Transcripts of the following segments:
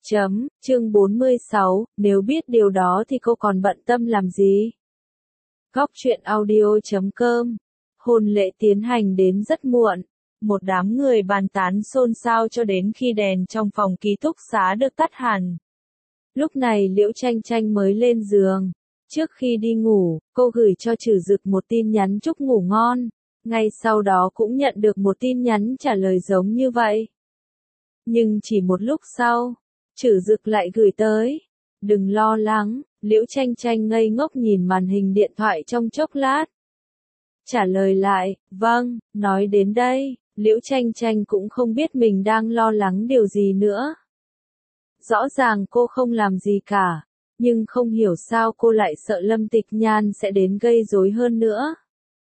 Chương 46, nếu biết điều đó thì cô còn bận tâm làm gì? Góc truyện audio.com. Hôn lễ tiến hành đến rất muộn. Một đám người bàn tán xôn xao cho đến khi đèn trong phòng ký túc xá được tắt hẳn. Lúc này Liễu Tranh Tranh mới lên giường. Trước khi đi ngủ, cô gửi cho Trử Dực một tin nhắn chúc ngủ ngon. Ngay sau đó cũng nhận được một tin nhắn trả lời giống như vậy. Nhưng chỉ một lúc sau, Trử Dực lại gửi tới. Đừng lo lắng, Liễu Tranh Tranh ngây ngốc nhìn màn hình điện thoại trong chốc lát. Trả lời lại, vâng, nói đến đây, Liễu Tranh Tranh cũng không biết mình đang lo lắng điều gì nữa. Rõ ràng cô không làm gì cả, nhưng không hiểu sao cô lại sợ Lâm Tịch Nhan sẽ đến gây rối hơn nữa.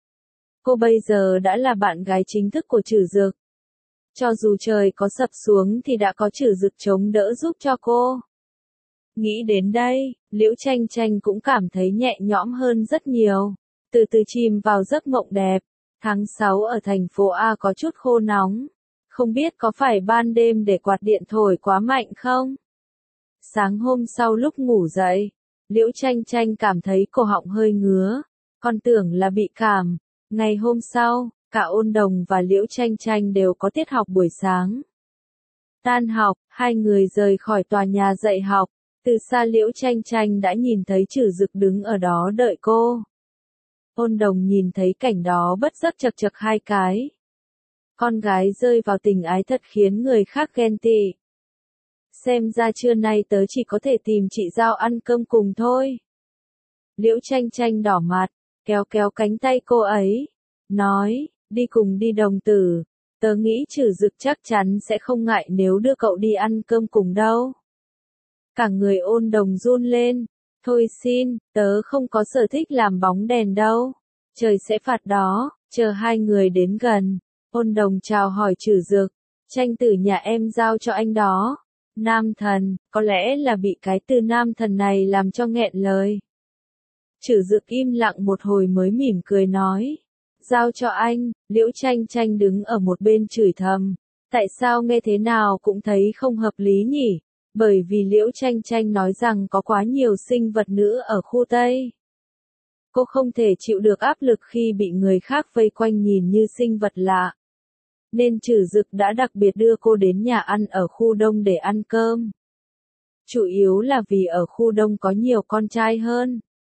Cô bây giờ đã là bạn gái chính thức của Trử Dực. Cho dù trời có sập xuống thì đã có Trử Dực chống đỡ giúp cho cô. Nghĩ đến đây, Liễu Tranh Tranh cũng cảm thấy nhẹ nhõm hơn rất nhiều. Từ từ chìm vào giấc mộng đẹp. Tháng 6 ở thành phố A có chút khô nóng. Không biết có phải ban đêm để quạt điện thổi quá mạnh không? Sáng hôm sau lúc ngủ dậy, Liễu Tranh Tranh cảm thấy cổ họng hơi ngứa. Còn tưởng là bị cảm. Ngày hôm sau, cả Ôn Đồng và Liễu Tranh Tranh đều có tiết học buổi sáng. Tan học, hai người rời khỏi tòa nhà dạy học. Từ xa Liễu Tranh Tranh đã nhìn thấy Trử Dực đứng ở đó đợi cô. Ôn Đồng nhìn thấy cảnh đó bất giác chật chật hai cái. Con gái rơi vào tình ái thật khiến người khác ghen tị. Xem ra trưa nay tớ chỉ có thể tìm chị Giao ăn cơm cùng thôi. Liễu Tranh Tranh đỏ mặt, kéo kéo cánh tay cô ấy, nói, đi cùng đi Đồng tử, tớ nghĩ Trử Dực chắc chắn sẽ không ngại nếu đưa cậu đi ăn cơm cùng đâu. Cả người Ôn Đồng run lên, thôi xin, tớ không có sở thích làm bóng đèn đâu, trời sẽ phạt đó. Chờ hai người đến gần, Ôn Đồng chào hỏi Trử Dực, tranh tử nhà em giao cho anh đó. Nam thần, có lẽ là bị cái từ nam thần này làm cho nghẹn lời. Trử Dực im lặng một hồi mới mỉm cười nói, giao cho anh. Liễu Tranh Tranh đứng ở một bên chửi thầm, tại sao nghe thế nào cũng thấy không hợp lý nhỉ? Bởi vì Liễu Tranh Tranh nói rằng có quá nhiều sinh vật nữ ở khu Tây. Cô không thể chịu được áp lực khi bị người khác vây quanh nhìn như sinh vật lạ. Nên Trử Dực đã đặc biệt đưa cô đến nhà ăn ở khu Đông để ăn cơm. Chủ yếu là vì ở khu Đông có nhiều con trai hơn.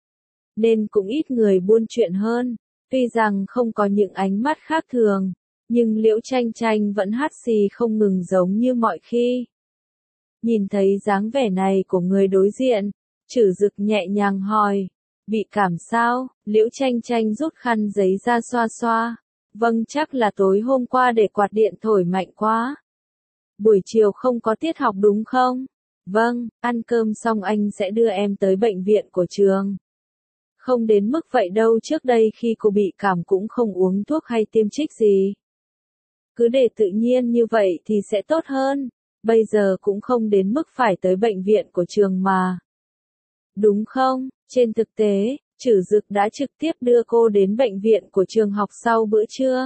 Nên cũng ít người buôn chuyện hơn. Tuy rằng không có những ánh mắt khác thường, nhưng Liễu Tranh Tranh vẫn hắt xì không ngừng giống như mọi khi. Nhìn thấy dáng vẻ này của người đối diện, Trử Dực nhẹ nhàng hỏi, bị cảm sao? Liễu Tranh Tranh rút khăn giấy ra xoa xoa. Vâng, chắc là tối hôm qua để quạt điện thổi mạnh quá. Buổi chiều không có tiết học đúng không? Vâng, ăn cơm xong anh sẽ đưa em tới bệnh viện của trường. Không đến mức vậy đâu, trước đây khi cô bị cảm cũng không uống thuốc hay tiêm trích gì. Cứ để tự nhiên như vậy thì sẽ tốt hơn. Bây giờ cũng không đến mức phải tới bệnh viện của trường mà. Đúng không? Trên thực tế, Trử Dực đã trực tiếp đưa cô đến bệnh viện của trường học sau bữa trưa.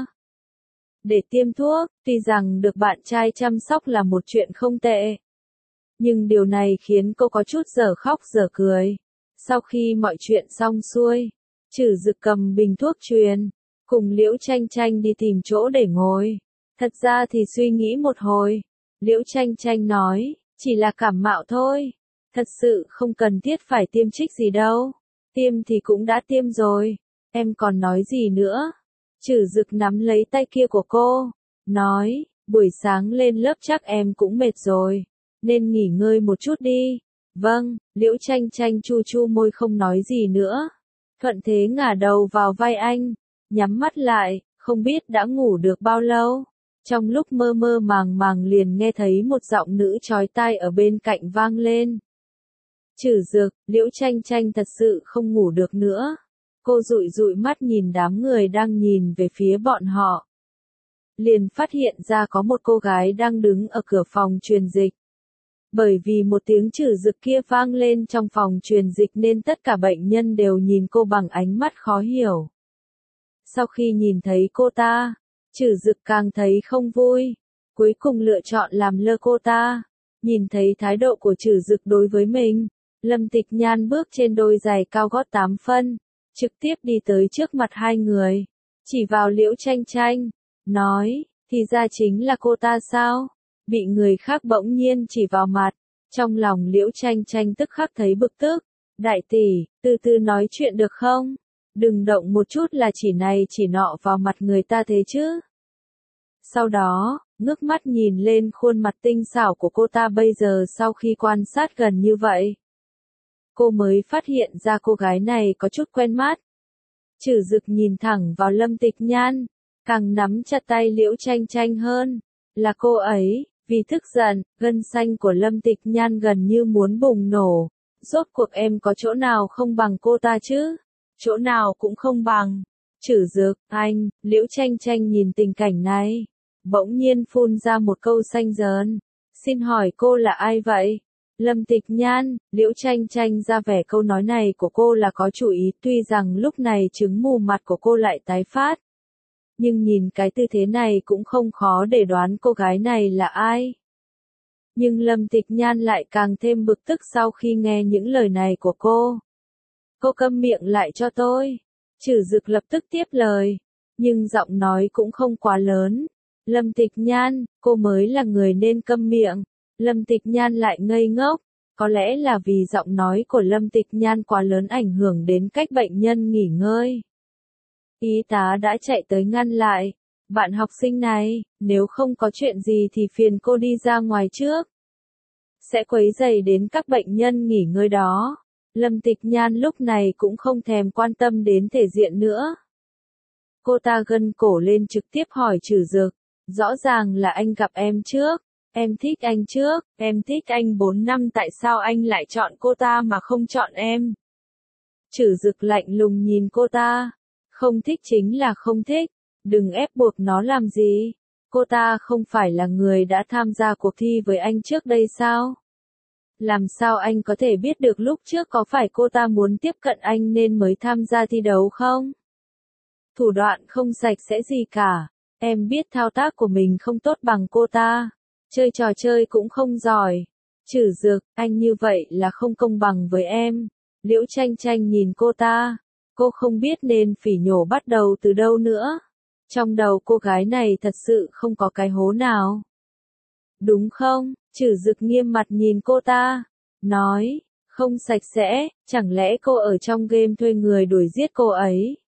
Để tiêm thuốc, tuy rằng được bạn trai chăm sóc là một chuyện không tệ. Nhưng điều này khiến cô có chút dở khóc dở cười. Sau khi mọi chuyện xong xuôi, Trử Dực cầm bình thuốc truyền, cùng Liễu Tranh Tranh đi tìm chỗ để ngồi. Thật ra thì suy nghĩ một hồi, Liễu Tranh Tranh nói, chỉ là cảm mạo thôi. Thật sự không cần thiết phải tiêm trích gì đâu. Tiêm thì cũng đã tiêm rồi. Em còn nói gì nữa? Trử Dực nắm lấy tay kia của cô, nói, buổi sáng lên lớp chắc em cũng mệt rồi, nên nghỉ ngơi một chút đi. Vâng, Liễu Tranh Tranh chu chu môi không nói gì nữa. Thuận thế ngả đầu vào vai anh, nhắm mắt lại, không biết đã ngủ được bao lâu. Trong lúc mơ mơ màng màng liền nghe thấy một giọng nữ chói tai ở bên cạnh vang lên. Trử Dực, Liễu Tranh Tranh thật sự không ngủ được nữa. Cô dụi dụi mắt nhìn đám người đang nhìn về phía bọn họ. Liền phát hiện ra có một cô gái đang đứng ở cửa phòng truyền dịch. Bởi vì một tiếng Trử Dực kia vang lên trong phòng truyền dịch nên tất cả bệnh nhân đều nhìn cô bằng ánh mắt khó hiểu. Sau khi nhìn thấy cô ta, Trử Dực càng thấy không vui. Cuối cùng lựa chọn làm lơ cô ta. Nhìn thấy thái độ của Trử Dực đối với mình, Lâm Tịch Nhan bước trên đôi giày cao gót 8 phân, trực tiếp đi tới trước mặt hai người, chỉ vào Liễu Tranh Tranh, nói, thì ra chính là cô ta sao? Bị người khác bỗng nhiên chỉ vào mặt, trong lòng Liễu Tranh Tranh tức khắc thấy bực tức, đại tỷ, từ từ nói chuyện được không? Đừng động một chút là chỉ này chỉ nọ vào mặt người ta thế chứ. Sau đó, ngước mắt nhìn lên khuôn mặt tinh xảo của cô ta bây giờ sau khi quan sát gần như vậy. Cô mới phát hiện ra cô gái này có chút quen mắt. Trử Dực nhìn thẳng vào Lâm Tịch Nhan, càng nắm chặt tay Liễu Tranh Tranh hơn. Là cô ấy, vì tức giận, gân xanh của Lâm Tịch Nhan gần như muốn bùng nổ. Rốt cuộc em có chỗ nào không bằng cô ta chứ? Chỗ nào cũng không bằng. Trử Dực, anh, Liễu Tranh Tranh nhìn tình cảnh này, bỗng nhiên phun ra một câu xanh dờn. Xin hỏi cô là ai vậy? Lâm Tịch Nhan, Liễu Tranh Tranh ra vẻ câu nói này của cô là có chủ ý, tuy rằng lúc này chứng mù mặt của cô lại tái phát. Nhưng nhìn cái tư thế này cũng không khó để đoán cô gái này là ai. Nhưng Lâm Tịch Nhan lại càng thêm bực tức sau khi nghe những lời này của cô. Cô câm miệng lại cho tôi. Trử Dực lập tức tiếp lời, nhưng giọng nói cũng không quá lớn. Lâm Tịch Nhan, cô mới là người nên câm miệng. Lâm Tịch Nhan lại ngây ngốc, có lẽ là vì giọng nói của Lâm Tịch Nhan quá lớn ảnh hưởng đến cách bệnh nhân nghỉ ngơi. Y tá đã chạy tới ngăn lại. Bạn học sinh này, nếu không có chuyện gì thì phiền cô đi ra ngoài trước. Sẽ quấy rầy đến các bệnh nhân nghỉ ngơi đó. Lâm Tịch Nhan lúc này cũng không thèm quan tâm đến thể diện nữa. Cô ta gân cổ lên trực tiếp hỏi Trử Dực, rõ ràng là anh gặp em trước. Em thích anh trước, em thích anh 4 năm, tại sao anh lại chọn cô ta mà không chọn em? Trử Dực lạnh lùng nhìn cô ta. Không thích chính là không thích, đừng ép buộc nó làm gì. Cô ta không phải là người đã tham gia cuộc thi với anh trước đây sao? Làm sao anh có thể biết được lúc trước có phải cô ta muốn tiếp cận anh nên mới tham gia thi đấu không? Thủ đoạn không sạch sẽ gì cả. Em biết thao tác của mình không tốt bằng cô ta. Chơi trò chơi cũng không giỏi. Trử Dực, anh như vậy là không công bằng với em. Liễu Tranh Tranh nhìn cô ta. Cô không biết nên phỉ nhổ bắt đầu từ đâu nữa. Trong đầu cô gái này thật sự không có cái hố nào. Đúng không? Trử Dực nghiêm mặt nhìn cô ta. Nói, không sạch sẽ, chẳng lẽ cô ở trong game thuê người đuổi giết cô ấy?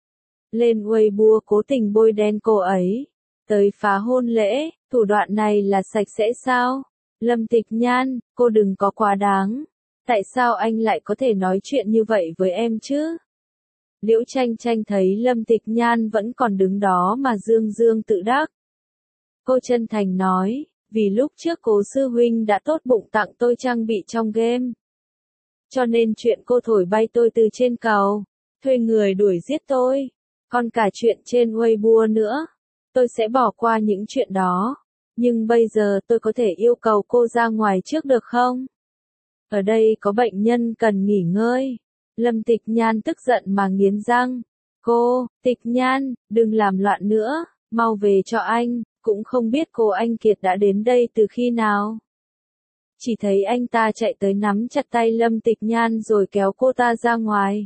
Lên Weibo cố tình bôi đen cô ấy. Tới phá hôn lễ, thủ đoạn này là sạch sẽ sao? Lâm Tịch Nhan, cô đừng có quá đáng. Tại sao anh lại có thể nói chuyện như vậy với em chứ? Liễu Tranh Tranh thấy Lâm Tịch Nhan vẫn còn đứng đó mà dương dương tự đắc. Cô chân thành nói, vì lúc trước Cố sư huynh đã tốt bụng tặng tôi trang bị trong game. Cho nên chuyện cô thổi bay tôi từ trên cầu, thuê người đuổi giết tôi, còn cả chuyện trên Weibo nữa. Tôi sẽ bỏ qua những chuyện đó. Nhưng bây giờ tôi có thể yêu cầu cô ra ngoài trước được không? Ở đây có bệnh nhân cần nghỉ ngơi. Lâm Tịch Nhan tức giận mà nghiến răng. Cô, Tịch Nhan, đừng làm loạn nữa, mau về cho anh, cũng không biết cô anh Kiệt đã đến đây từ khi nào. Chỉ thấy anh ta chạy tới nắm chặt tay Lâm Tịch Nhan rồi kéo cô ta ra ngoài.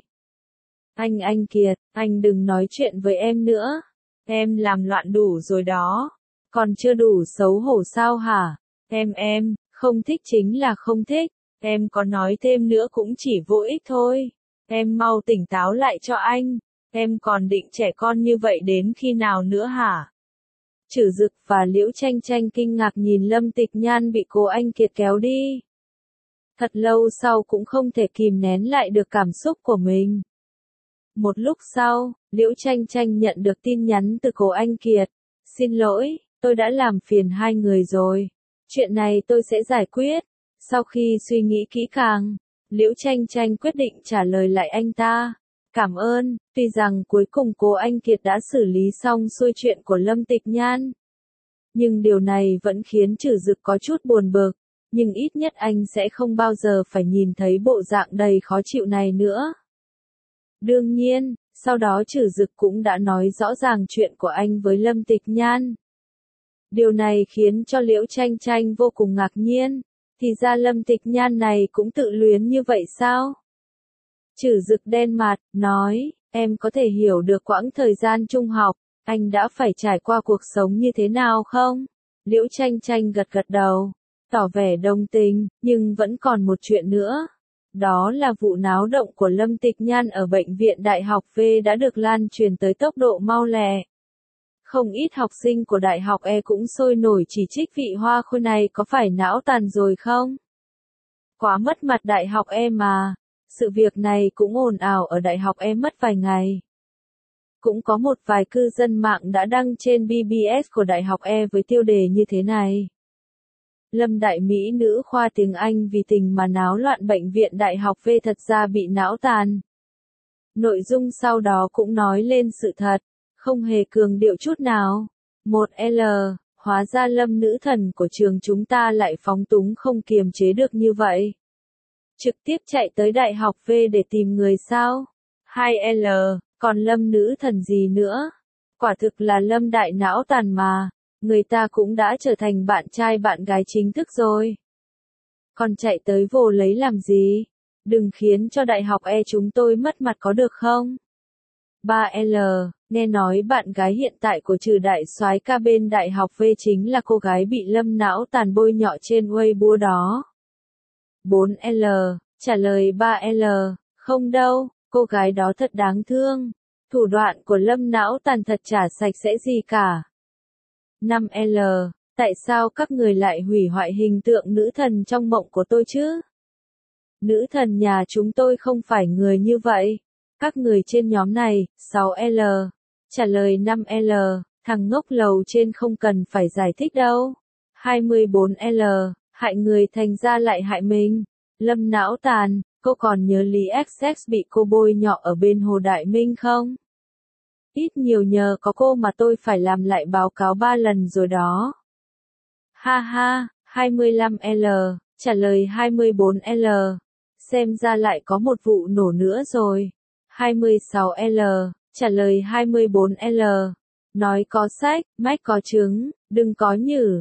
Anh Kiệt, anh đừng nói chuyện với em nữa. Em làm loạn đủ rồi đó. Còn chưa đủ xấu hổ sao hả? Em, không thích chính là không thích. Em có nói thêm nữa cũng chỉ vô ích thôi. Em mau tỉnh táo lại cho anh. Em còn định trẻ con như vậy đến khi nào nữa hả? Trử Dực và Liễu Tranh Tranh kinh ngạc nhìn Lâm Tịch Nhan bị cô anh Kiệt kéo đi. Thật lâu sau cũng không thể kìm nén lại được cảm xúc của mình. Một lúc sau, Liễu Tranh Tranh nhận được tin nhắn từ cô anh Kiệt. Xin lỗi, tôi đã làm phiền hai người rồi. Chuyện này tôi sẽ giải quyết. Sau khi suy nghĩ kỹ càng, Liễu Tranh Tranh quyết định trả lời lại anh ta. Cảm ơn, tuy rằng cuối cùng cô anh Kiệt đã xử lý xong xuôi chuyện của Lâm Tịch Nhan. Nhưng điều này vẫn khiến Trử Dực có chút buồn bực. Nhưng ít nhất anh sẽ không bao giờ phải nhìn thấy bộ dạng đầy khó chịu này nữa. Đương nhiên, sau đó Trử Dực cũng đã nói rõ ràng chuyện của anh với Lâm Tịch Nhan. Điều này khiến cho Liễu Tranh Tranh vô cùng ngạc nhiên. Thì ra Lâm Tịch Nhan này cũng tự luyến như vậy sao? Trử Dực đen mặt, nói, em có thể hiểu được quãng thời gian trung học, anh đã phải trải qua cuộc sống như thế nào không? Liễu Tranh Tranh gật gật đầu, tỏ vẻ đồng tình, nhưng vẫn còn một chuyện nữa. Đó là vụ náo động của Lâm Tịch Nhan ở bệnh viện Đại học V đã được lan truyền tới tốc độ mau lẹ. Không ít học sinh của Đại học E cũng sôi nổi chỉ trích vị Hoa Khôi này có phải não tàn rồi không? Quá mất mặt Đại học E mà. Sự việc này cũng ồn ào ở Đại học E mất vài ngày. Cũng có một vài cư dân mạng đã đăng trên BBS của Đại học E với tiêu đề như thế này. Lâm đại mỹ nữ khoa tiếng Anh vì tình mà náo loạn bệnh viện Đại học V thật ra bị não tàn. Nội dung sau đó cũng nói lên sự thật, không hề cường điệu chút nào. 1L, hóa ra Lâm nữ thần của trường chúng ta lại phóng túng không kiềm chế được như vậy. Trực tiếp chạy tới Đại học V để tìm người sao? 2L, còn Lâm nữ thần gì nữa? Quả thực là Lâm đại não tàn mà, người ta cũng đã trở thành bạn trai bạn gái chính thức rồi. Còn chạy tới vồ lấy làm gì? Đừng khiến cho Đại học E chúng tôi mất mặt có được không? 3L, nghe nói bạn gái hiện tại của Trừ đại soái ca bên Đại học V chính là cô gái bị Lâm não tàn bôi nhọ trên Weibo đó. 4L, trả lời 3L, không đâu, cô gái đó thật đáng thương. Thủ đoạn của Lâm não tàn thật chả sạch sẽ gì cả. 5L, tại sao các người lại hủy hoại hình tượng nữ thần trong mộng của tôi chứ? Nữ thần nhà chúng tôi không phải người như vậy. Các người trên nhóm này, 6L, trả lời 5L, thằng ngốc lầu trên không cần phải giải thích đâu. 24L, hại người thành ra lại hại mình. Lâm não tàn, cô còn nhớ Lý XX bị cô bôi nhọ ở bên Hồ Đại Minh không? Ít nhiều nhờ có cô mà tôi phải làm lại báo cáo 3 lần rồi đó. Ha ha, 25L, trả lời 24L, xem ra lại có một vụ nổ nữa rồi. 26L, trả lời 24L, nói có sách, mách có chứng, đừng có nhử.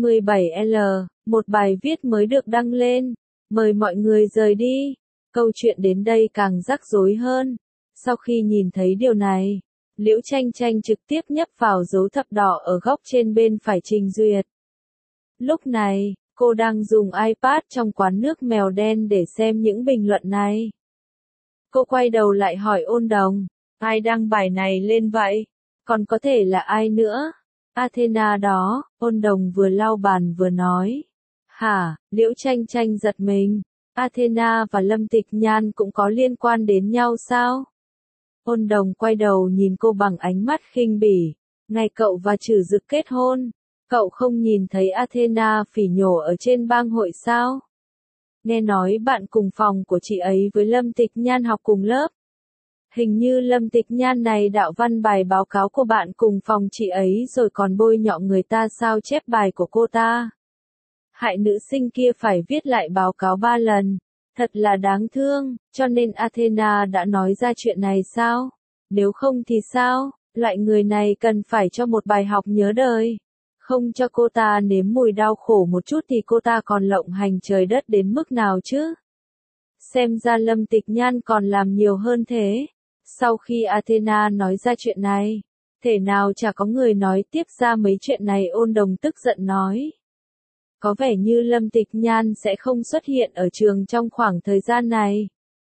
27L, một bài viết mới được đăng lên, mời mọi người rời đi. Câu chuyện đến đây càng rắc rối hơn. Sau khi nhìn thấy điều này, Liễu Tranh Tranh trực tiếp nhấp vào dấu thập đỏ ở góc trên bên phải trình duyệt. Lúc này, cô đang dùng iPad trong quán nước mèo đen để xem những bình luận này. Cô quay đầu lại hỏi Ôn Đồng, ai đăng bài này lên vậy? Còn có thể là ai nữa? Athena đó, Ôn Đồng vừa lau bàn vừa nói. Hả, Liễu Tranh Tranh giật mình. Athena và Lâm Tịch Nhan cũng có liên quan đến nhau sao? Ôn Đồng quay đầu nhìn cô bằng ánh mắt khinh bỉ. Ngày cậu và Trử Dực kết hôn, cậu không nhìn thấy Athena phỉ nhổ ở trên bang hội sao? Nghe nói bạn cùng phòng của chị ấy với Lâm Tịch Nhan học cùng lớp. Hình như Lâm Tịch Nhan này đạo văn bài báo cáo của bạn cùng phòng chị ấy rồi còn bôi nhọ người ta sao chép bài của cô ta. Hại nữ sinh kia phải viết lại báo cáo 3 lần. Thật là đáng thương, cho nên Athena đã nói ra chuyện này sao? Nếu không thì sao? Loại người này cần phải cho một bài học nhớ đời. Không cho cô ta nếm mùi đau khổ một chút thì cô ta còn lộng hành trời đất đến mức nào chứ? Xem ra Lâm Tịch Nhan còn làm nhiều hơn thế. Sau khi Athena nói ra chuyện này, thể nào chả có người nói tiếp ra mấy chuyện này. Ôn Đồng tức giận nói. Có vẻ như Lâm Tịch Nhan sẽ không xuất hiện ở trường trong khoảng thời gian này.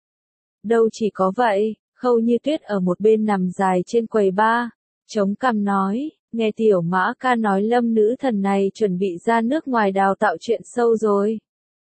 Đâu chỉ có vậy, Khâu Như Tuyết ở một bên nằm dài trên quầy bar, chống cằm nói, nghe Tiểu Mã ca nói Lâm nữ thần này chuẩn bị ra nước ngoài đào tạo chuyện sâu rồi.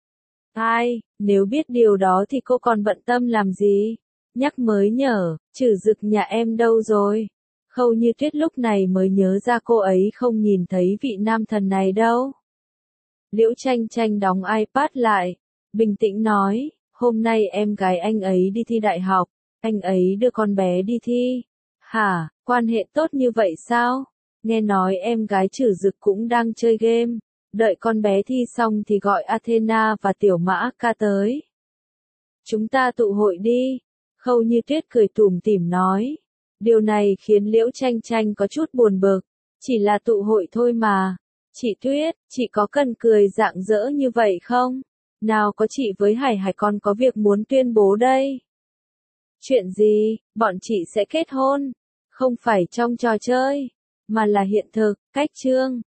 Ai, nếu biết điều đó thì cô còn bận tâm làm gì? Nhắc mới nhở, Trử Dực nhà em đâu rồi? Khâu Như Tuyết lúc này mới nhớ ra cô ấy không nhìn thấy vị nam thần này đâu. Liễu Tranh Tranh đóng iPad lại, bình tĩnh nói, hôm nay em gái anh ấy đi thi đại học, anh ấy đưa con bé đi thi. Hả, quan hệ tốt như vậy sao? Nghe nói em gái Trử Dực cũng đang chơi game, đợi con bé thi xong thì gọi Athena và Tiểu Mã ca tới. Chúng ta tụ hội đi. Khâu Như Tuyết cười tủm tỉm nói. Điều này khiến Liễu Tranh Tranh có chút buồn bực, chỉ là tụ hội thôi mà. Chị Tuyết, chị có cần cười rạng rỡ như vậy không? Nào có chị với Hải Hải còn có việc muốn tuyên bố đây. Chuyện gì? Bọn chị sẽ kết hôn. Không phải trong trò chơi, mà là hiện thực, cách Trương.